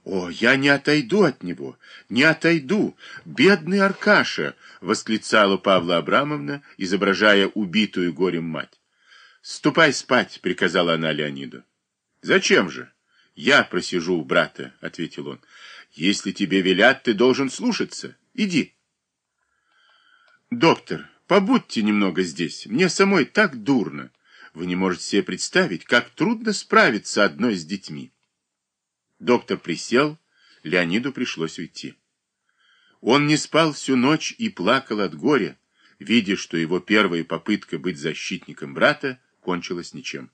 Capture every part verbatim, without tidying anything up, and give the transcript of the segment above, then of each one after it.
«О, я не отойду от него, не отойду! Бедный Аркаша!» — восклицала Павла Абрамовна, изображая убитую горем мать. «Ступай спать», — приказала она Леониду. «Зачем же? Я просижу у брата», — ответил он. «Если тебе велят, ты должен слушаться. Иди». «Доктор, побудьте немного здесь. Мне самой так дурно. Вы не можете себе представить, как трудно справиться одной с детьми». Доктор присел, Леониду пришлось уйти. Он не спал всю ночь и плакал от горя, видя, что его первая попытка быть защитником брата кончилась ничем.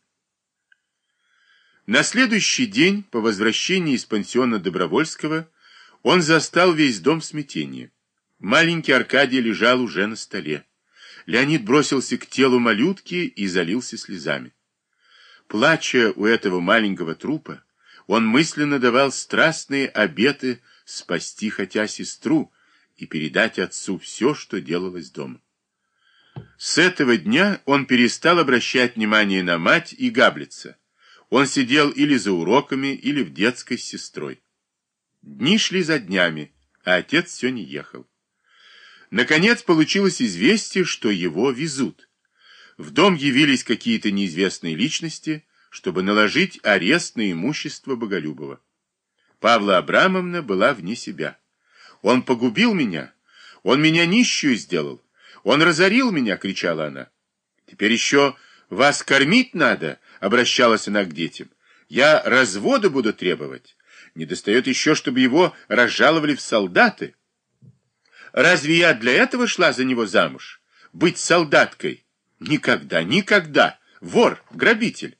На следующий день, по возвращении из пансиона Добровольского, он застал весь дом в смятении. Маленький Аркадий лежал уже на столе. Леонид бросился к телу малютки и залился слезами. Плача у этого маленького трупа, он мысленно давал страстные обеты спасти хотя сестру и передать отцу все, что делалось дома. С этого дня он перестал обращать внимание на мать и Габлица. Он сидел или за уроками, или в детской с сестрой. Дни шли за днями, а отец все не ехал. Наконец получилось известие, что его везут. В дом явились какие-то неизвестные личности, чтобы наложить арест на имущество Боголюбова. Павла Абрамовна была вне себя. «Он погубил меня! Он меня нищую сделал! Он разорил меня!» — кричала она. «Теперь еще вас кормить надо!» — обращалась она к детям. «Я развода буду требовать. Недостает еще, чтобы его разжаловали в солдаты. Разве я для этого шла за него замуж? Быть солдаткой? Никогда, никогда! Вор, грабитель!»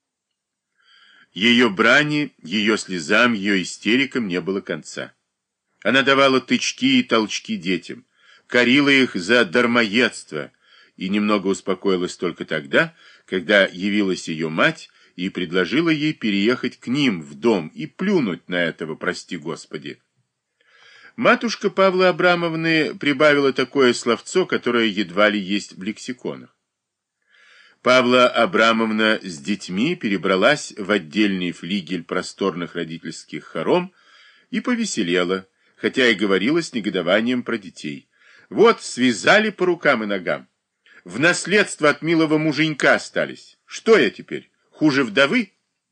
Ее брани, ее слезам, ее истерикам не было конца. Она давала тычки и толчки детям, корила их за дармоедство и немного успокоилась только тогда, когда явилась ее мать и предложила ей переехать к ним в дом и плюнуть на этого, прости Господи. Матушка Павла Абрамовны прибавила такое словцо, которое едва ли есть в лексиконах. Павла Абрамовна с детьми перебралась в отдельный флигель просторных родительских хором и повеселела, хотя и говорила с негодованием про детей. Вот связали по рукам и ногам. В наследство от милого муженька остались. Что я теперь, хуже вдовы?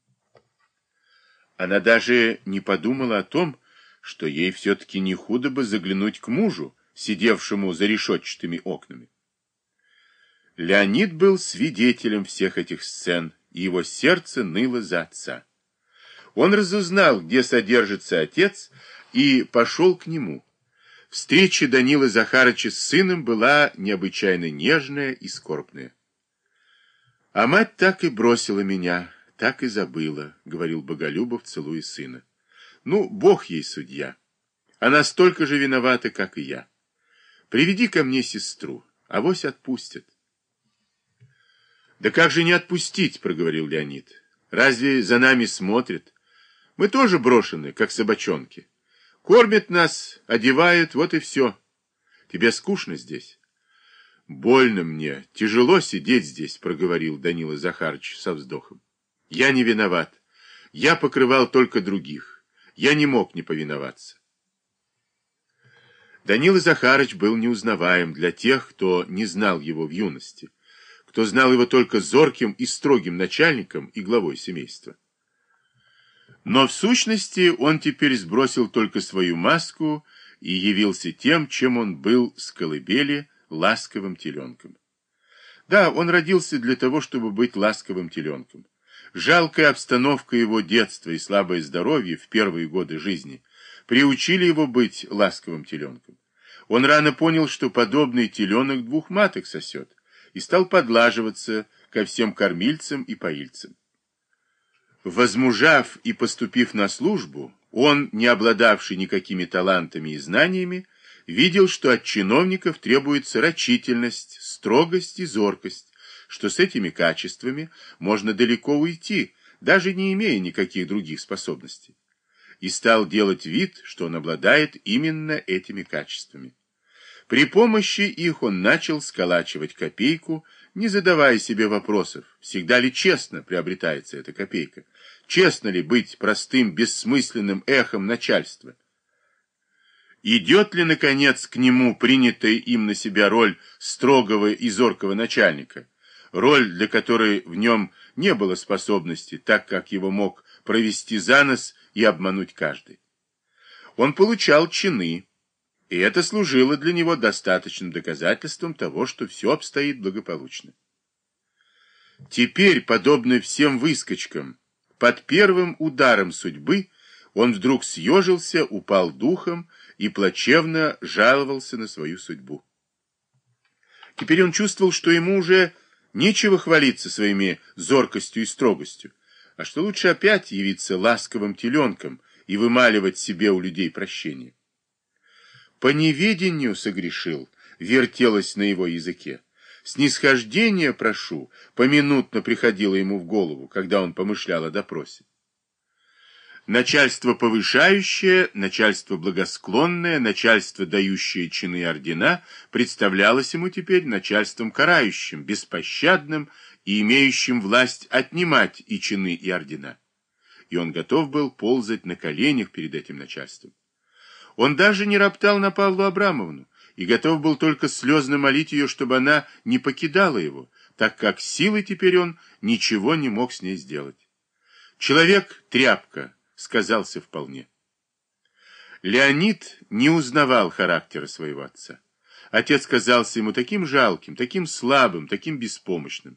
Она даже не подумала о том, что ей все-таки не худо бы заглянуть к мужу, сидевшему за решетчатыми окнами. Леонид был свидетелем всех этих сцен, и его сердце ныло за отца. Он разузнал, где содержится отец, и пошел к нему. Встреча Данилы Захарыча с сыном была необычайно нежная и скорбная. «А мать так и бросила меня, так и забыла», — говорил Боголюбов, целуя сына. «Ну, Бог ей судья. Она столько же виновата, как и я. Приведи ко мне сестру, авось отпустят». «Да как же не отпустить?» — проговорил Леонид. «Разве за нами смотрят? Мы тоже брошены, как собачонки. Кормят нас, одевают, вот и все. Тебе скучно здесь?» «Больно мне, тяжело сидеть здесь», — проговорил Данила Захарыч со вздохом. «Я не виноват. Я покрывал только других. Я не мог не повиноваться». Данила Захарыч был неузнаваем для тех, кто не знал его в юности, кто знал его только зорким и строгим начальником и главой семейства. Но в сущности он теперь сбросил только свою маску и явился тем, чем он был с колыбели, ласковым теленком. Да, он родился для того, чтобы быть ласковым теленком. Жалкая обстановка его детства и слабое здоровье в первые годы жизни приучили его быть ласковым теленком. Он рано понял, что подобный теленок двух маток сосет, и стал подлаживаться ко всем кормильцам и поильцам. Возмужав и поступив на службу, он, не обладавший никакими талантами и знаниями, видел, что от чиновников требуется рачительность, строгость и зоркость, что с этими качествами можно далеко уйти, даже не имея никаких других способностей, и стал делать вид, что он обладает именно этими качествами. При помощи их он начал сколачивать копейку, не задавая себе вопросов, всегда ли честно приобретается эта копейка, Честно ли быть простым, бессмысленным эхом начальства? Идет ли, наконец, к нему принятая им на себя роль строгого и зоркого начальника, роль, для которой в нем не было способности, так как его мог провести за нос и обмануть каждый? Он получал чины, и это служило для него достаточным доказательством того, что все обстоит благополучно. Теперь, подобно всем выскочкам, под первым ударом судьбы, он вдруг съежился, упал духом и плачевно жаловался на свою судьбу. Теперь он чувствовал, что ему уже нечего хвалиться своими зоркостью и строгостью, а что лучше опять явиться ласковым теленком и вымаливать себе у людей прощение. По неведению согрешил, вертелось на его языке. Снисхождение прошу, поминутно приходило ему в голову, когда он помышлял о допросе. Начальство повышающее, начальство благосклонное, начальство, дающее чины и ордена, представлялось ему теперь начальством карающим, беспощадным и имеющим власть отнимать и чины, и ордена. И он готов был ползать на коленях перед этим начальством. Он даже не роптал на Павлу Абрамовну и готов был только слезно молить ее, чтобы она не покидала его, так как силой теперь он ничего не мог с ней сделать. Человек тряпка, сказался вполне. Леонид не узнавал характера своего отца. Отец казался ему таким жалким, таким слабым, таким беспомощным.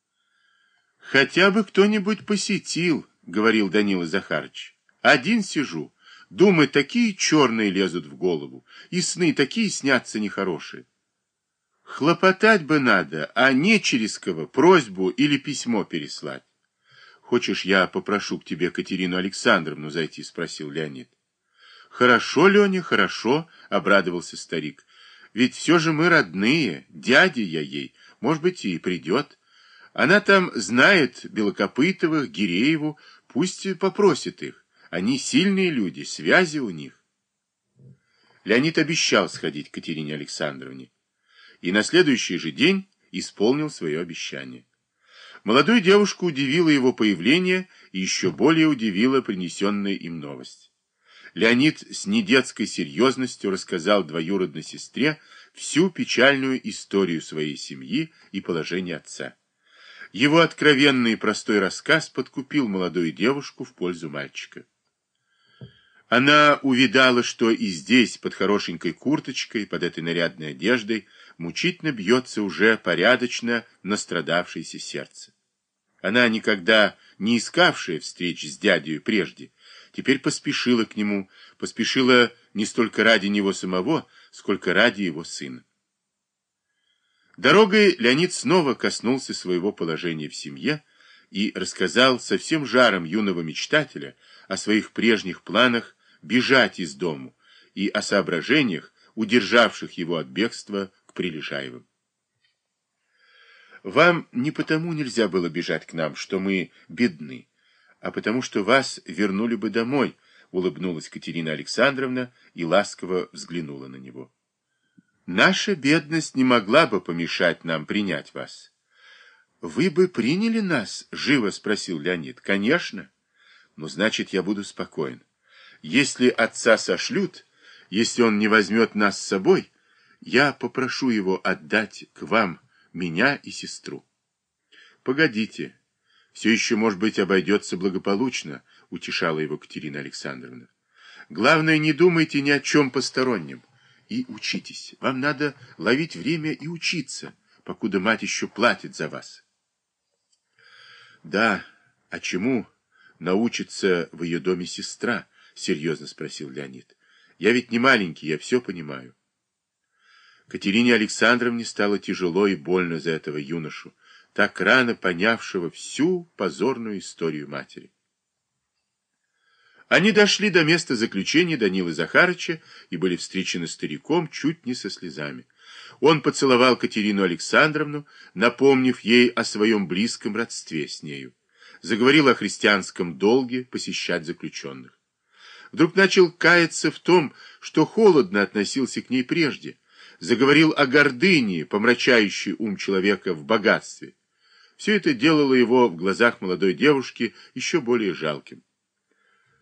«Хотя бы кто-нибудь посетил», — говорил Данила Захарыч. «Один сижу. Думы такие черные лезут в голову, и сны такие снятся нехорошие. Хлопотать бы надо, а не через кого просьбу или письмо переслать. Хочешь, я попрошу к тебе Катерину Александровну зайти?» — спросил Леонид. «Хорошо, Леня, хорошо», — обрадовался старик. «Ведь все же мы родные, дядя я ей, может быть, и придет. Она там знает Белокопытовых, Гирееву, пусть попросит их. Они сильные люди, связи у них». Леонид обещал сходить к Катерине Александровне. И на следующий же день исполнил свое обещание. Молодую девушку удивило его появление и еще более удивила принесенная им новость. Леонид с недетской серьезностью рассказал двоюродной сестре всю печальную историю своей семьи и положения отца. Его откровенный и простой рассказ подкупил молодую девушку в пользу мальчика. Она увидала, что и здесь, под хорошенькой курточкой, под этой нарядной одеждой, мучительно бьется уже порядочно настрадавшееся сердце. Она, никогда не искавшая встреч с дядей прежде, теперь поспешила к нему, поспешила не столько ради него самого, сколько ради его сына. Дорогой Леонид снова коснулся своего положения в семье и рассказал со всем жаром юного мечтателя о своих прежних планах бежать из дому и о соображениях, удержавших его от бегства к Прилежаевым. «Вам не потому нельзя было бежать к нам, что мы бедны, а потому что вас вернули бы домой», — улыбнулась Катерина Александровна и ласково взглянула на него. «Наша бедность не могла бы помешать нам принять вас». «Вы бы приняли нас?» — живо спросил Леонид. «Конечно. Ну, значит, я буду спокоен. Если отца сошлют, если он не возьмет нас с собой, я попрошу его отдать к вам меня и сестру». «Погодите, все еще, может быть, обойдется благополучно», — утешала его Катерина Александровна. «Главное, не думайте ни о чем постороннем и учитесь. Вам надо ловить время и учиться, покуда мать еще платит за вас». «Да, а чему научится в ее доме сестра?» — серьезно спросил Леонид. «Я ведь не маленький, я все понимаю». Катерине Александровне стало тяжело и больно за этого юношу, так рано понявшего всю позорную историю матери. Они дошли до места заключения Данилы Захарыча и были встречены стариком чуть не со слезами. Он поцеловал Катерину Александровну, напомнив ей о своем близком родстве с нею. Заговорил о христианском долге посещать заключенных. Вдруг начал каяться в том, что холодно относился к ней прежде. Заговорил о гордыне, помрачающей ум человека в богатстве. Все это делало его в глазах молодой девушки еще более жалким.